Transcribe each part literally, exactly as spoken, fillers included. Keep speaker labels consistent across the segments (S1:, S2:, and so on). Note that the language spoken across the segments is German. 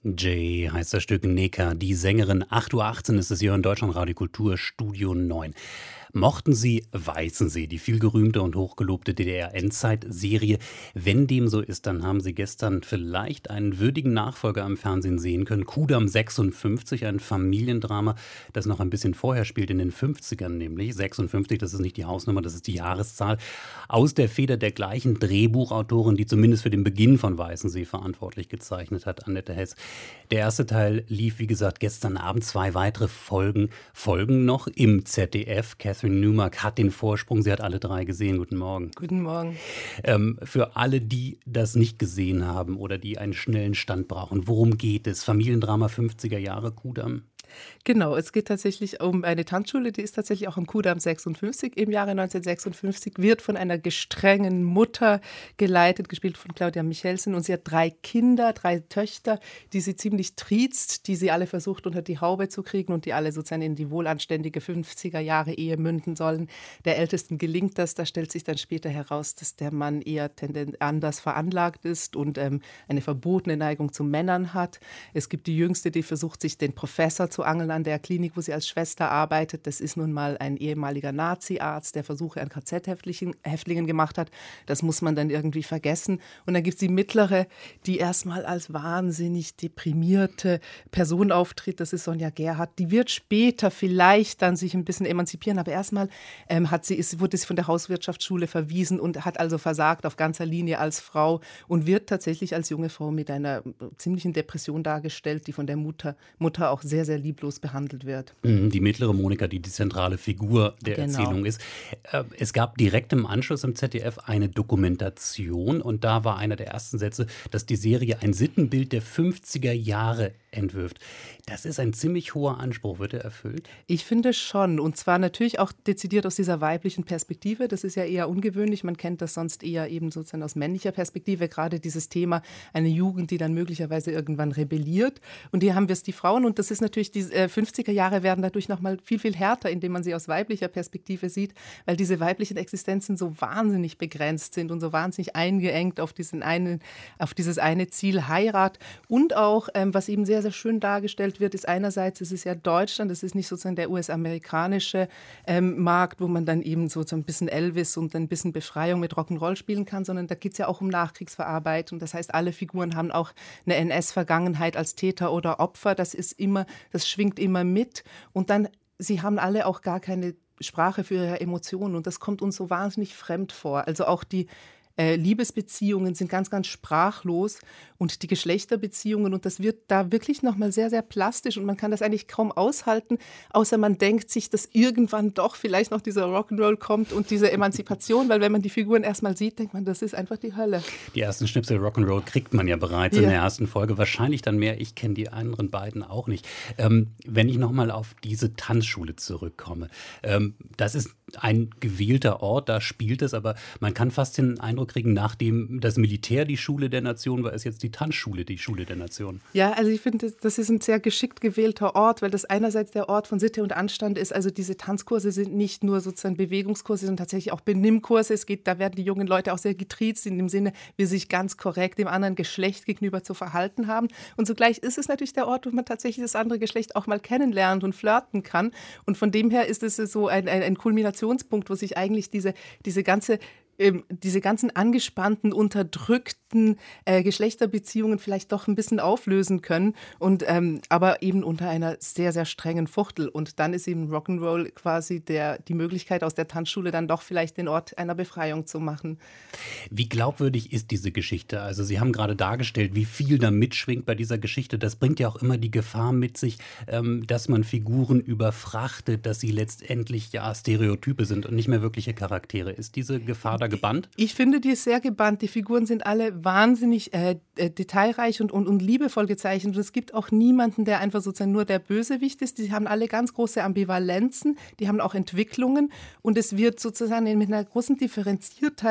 S1: Jay heißt das Stück Neka, die Sängerin. acht Uhr achtzehn ist es hier in Deutschlandradio Kultur, Studio neun. Mochten Sie Weißensee, die vielgerühmte und hochgelobte D D R-Endzeit-Serie? Wenn dem so ist, dann haben Sie gestern vielleicht einen würdigen Nachfolger am Fernsehen sehen können. Kudamm sechsundfünfzig, ein Familiendrama, das noch ein bisschen vorher spielt, in den fünfzigern nämlich. sechsundfünfzig, das ist nicht die Hausnummer, das ist die Jahreszahl. Aus der Feder der gleichen Drehbuchautorin, die zumindest für den Beginn von Weißensee verantwortlich gezeichnet hat, Annette Hess. Der erste Teil lief, wie gesagt, gestern Abend. Zwei weitere Folgen folgen noch im Z D F. Catherine Newmark hat den Vorsprung. Sie hat alle drei gesehen. Guten Morgen.
S2: Guten Morgen.
S1: Ähm, für alle, die das nicht gesehen haben oder die einen schnellen Stand brauchen, worum geht es? Familiendrama fünfziger Jahre, Kudamm?
S2: Genau, es geht tatsächlich um eine Tanzschule, die ist tatsächlich auch am Kudamm sechsundfünfzig im Jahre neunzehnhundertsechsundfünfzig, wird von einer gestrengen Mutter geleitet, gespielt von Claudia Michelsen. Und sie hat drei Kinder, drei Töchter, die sie ziemlich triezt, die sie alle versucht unter die Haube zu kriegen und die alle sozusagen in die wohlanständige fünfziger Jahre Ehe münden sollen. Der Ältesten gelingt das, da stellt sich dann später heraus, dass der Mann eher tenden- anders veranlagt ist und ähm, eine verbotene Neigung zu Männern hat. Es gibt die Jüngste, die versucht, sich den Professor zu angeln an der Klinik, wo sie als Schwester arbeitet. Das ist nun mal ein ehemaliger Nazi-Arzt, der Versuche an K Z-Häftlingen gemacht hat. Das muss man dann irgendwie vergessen. Und dann gibt es die mittlere, die erstmal als wahnsinnig deprimierte Person auftritt. Das ist Sonja Gerhardt. Die wird später vielleicht dann sich ein bisschen emanzipieren, aber erstmal ähm, hat sie, ist, wurde sie von der Hauswirtschaftsschule verwiesen und hat also versagt auf ganzer Linie als Frau und wird tatsächlich als junge Frau mit einer ziemlichen Depression dargestellt, die von der Mutter, Mutter auch sehr, sehr lieblos behandelt wird.
S1: Die mittlere Monika, die die zentrale Figur der
S2: Genau.
S1: Erzählung ist. Es gab direkt im Anschluss im Z D F eine Dokumentation und da war einer der ersten Sätze, dass die Serie ein Sittenbild der fünfziger Jahre entwirft. Das ist ein ziemlich hoher Anspruch. Wird er erfüllt?
S2: Ich finde schon. Und zwar natürlich auch dezidiert aus dieser weiblichen Perspektive. Das ist ja eher ungewöhnlich. Man kennt das sonst eher eben sozusagen aus männlicher Perspektive. Gerade dieses Thema, eine Jugend, die dann möglicherweise irgendwann rebelliert. Und hier haben wir es die Frauen. Und das ist natürlich, die äh, fünfziger Jahre werden dadurch nochmal viel, viel härter, indem man sie aus weiblicher Perspektive sieht, weil diese weiblichen Existenzen so wahnsinnig begrenzt sind und so wahnsinnig eingeengt auf, diesen einen, auf dieses eine Ziel Heirat. Und auch, ähm, was eben sehr, sehr schön dargestellt wird, ist einerseits, es ist ja Deutschland, es ist nicht sozusagen der U S-amerikanische ähm, Markt, wo man dann eben so, so ein bisschen Elvis und ein bisschen Befreiung mit Rock'n'Roll spielen kann, sondern da geht es ja auch um Nachkriegsverarbeitung. Das heißt, alle Figuren haben auch eine N S-Vergangenheit als Täter oder Opfer. Das ist immer, das schwingt immer mit. Und dann, sie haben alle auch gar keine Sprache für ihre Emotionen und das kommt uns so wahnsinnig fremd vor. Also auch die Äh, Liebesbeziehungen sind ganz, ganz sprachlos und die Geschlechterbeziehungen und das wird da wirklich nochmal sehr, sehr plastisch und man kann das eigentlich kaum aushalten, außer man denkt sich, dass irgendwann doch vielleicht noch dieser Rock'n'Roll kommt und diese Emanzipation, weil wenn man die Figuren erstmal sieht, denkt man, das ist einfach die Hölle.
S1: Die ersten Schnipsel Rock'n'Roll kriegt man ja bereits
S2: Ja.
S1: in der ersten Folge, wahrscheinlich dann mehr. Ich kenne die anderen beiden auch nicht. Ähm, wenn ich nochmal auf diese Tanzschule zurückkomme, ähm, das ist ein gewählter Ort, da spielt es, aber man kann fast den Eindruck kriegen, nachdem das Militär die Schule der Nation war, ist jetzt die Tanzschule die Schule der Nation.
S2: Ja, also ich finde, das ist ein sehr geschickt gewählter Ort, weil das einerseits der Ort von Sitte und Anstand ist. Also diese Tanzkurse sind nicht nur sozusagen Bewegungskurse, sondern tatsächlich auch Benimmkurse. Es geht, da werden die jungen Leute auch sehr getriezt in dem Sinne, wie sie sich ganz korrekt dem anderen Geschlecht gegenüber zu verhalten haben. Und zugleich ist es natürlich der Ort, wo man tatsächlich das andere Geschlecht auch mal kennenlernt und flirten kann. Und von dem her ist es so ein, ein, ein Kulminationspunkt, wo sich eigentlich diese, diese ganze Ähm, diese ganzen angespannten, unterdrückten äh, Geschlechterbeziehungen vielleicht doch ein bisschen auflösen können, und, ähm, aber eben unter einer sehr, sehr strengen Fuchtel. Und dann ist eben Rock'n'Roll quasi der, die Möglichkeit, aus der Tanzschule dann doch vielleicht den Ort einer Befreiung zu machen.
S1: Wie glaubwürdig ist diese Geschichte? Also Sie haben gerade dargestellt, wie viel da mitschwingt bei dieser Geschichte. Das bringt ja auch immer die Gefahr mit sich, ähm, dass man Figuren überfrachtet, dass sie letztendlich ja Stereotype sind und nicht mehr wirkliche Charaktere. Ist diese Gefahr da gebannt?
S2: Ich finde, die ist sehr gebannt. Die Figuren sind alle wahnsinnig äh, äh, detailreich und, und, und liebevoll gezeichnet. Und es gibt auch niemanden, der einfach sozusagen nur der Bösewicht ist. Die haben alle ganz große Ambivalenzen, die haben auch Entwicklungen. Und es wird sozusagen mit einer großen Differenziertheit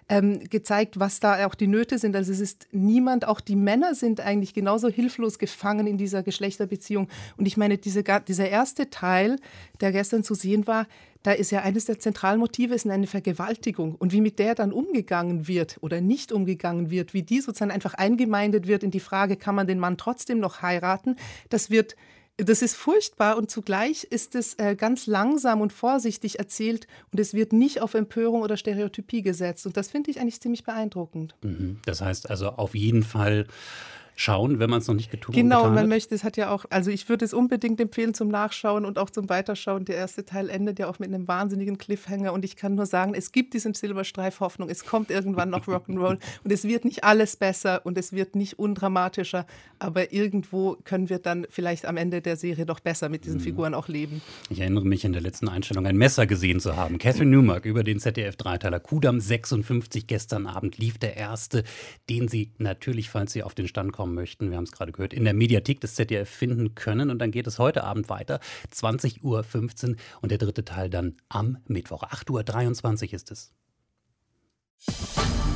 S2: ähm, gezeigt, was da auch die Nöte sind. Also es ist niemand, auch die Männer sind eigentlich genauso hilflos gefangen in dieser Geschlechterbeziehung. Und ich meine, diese, dieser erste Teil, der gestern zu sehen war, da ist ja eines der zentralen Motive ist eine Vergewaltigung. Und wie mit der dann umgegangen wird oder nicht umgegangen wird, wie die sozusagen einfach eingemeindet wird in die Frage, kann man den Mann trotzdem noch heiraten, das wird Das ist furchtbar und zugleich ist es äh, ganz langsam und vorsichtig erzählt und es wird nicht auf Empörung oder Stereotypie gesetzt. Und das finde ich eigentlich ziemlich beeindruckend.
S1: Mhm. Das heißt also auf jeden Fall schauen, wenn man es noch nicht getan hat.
S2: Genau, man möchte, es hat ja auch, also ich würde es unbedingt empfehlen zum Nachschauen und auch zum Weiterschauen. Der erste Teil endet ja auch mit einem wahnsinnigen Cliffhanger und ich kann nur sagen, es gibt diesen Silberstreif Hoffnung, es kommt irgendwann noch Rock'n'Roll und es wird nicht alles besser und es wird nicht undramatischer, aber irgendwo können wir dann vielleicht am Ende der Serie doch besser mit diesen Figuren auch leben.
S1: Ich erinnere mich in der letzten Einstellung ein Messer gesehen zu haben. Catherine Newmark über den Z D F-Dreiteiler Kudamm sechsundfünfzig. Gestern Abend lief der erste, den Sie natürlich, falls Sie auf den Stand kommen möchten, wir haben es gerade gehört, in der Mediathek des Z D F finden können. Und dann geht es heute Abend weiter, zwanzig Uhr fünfzehn und der dritte Teil dann am Mittwoch. acht Uhr dreiundzwanzig ist es.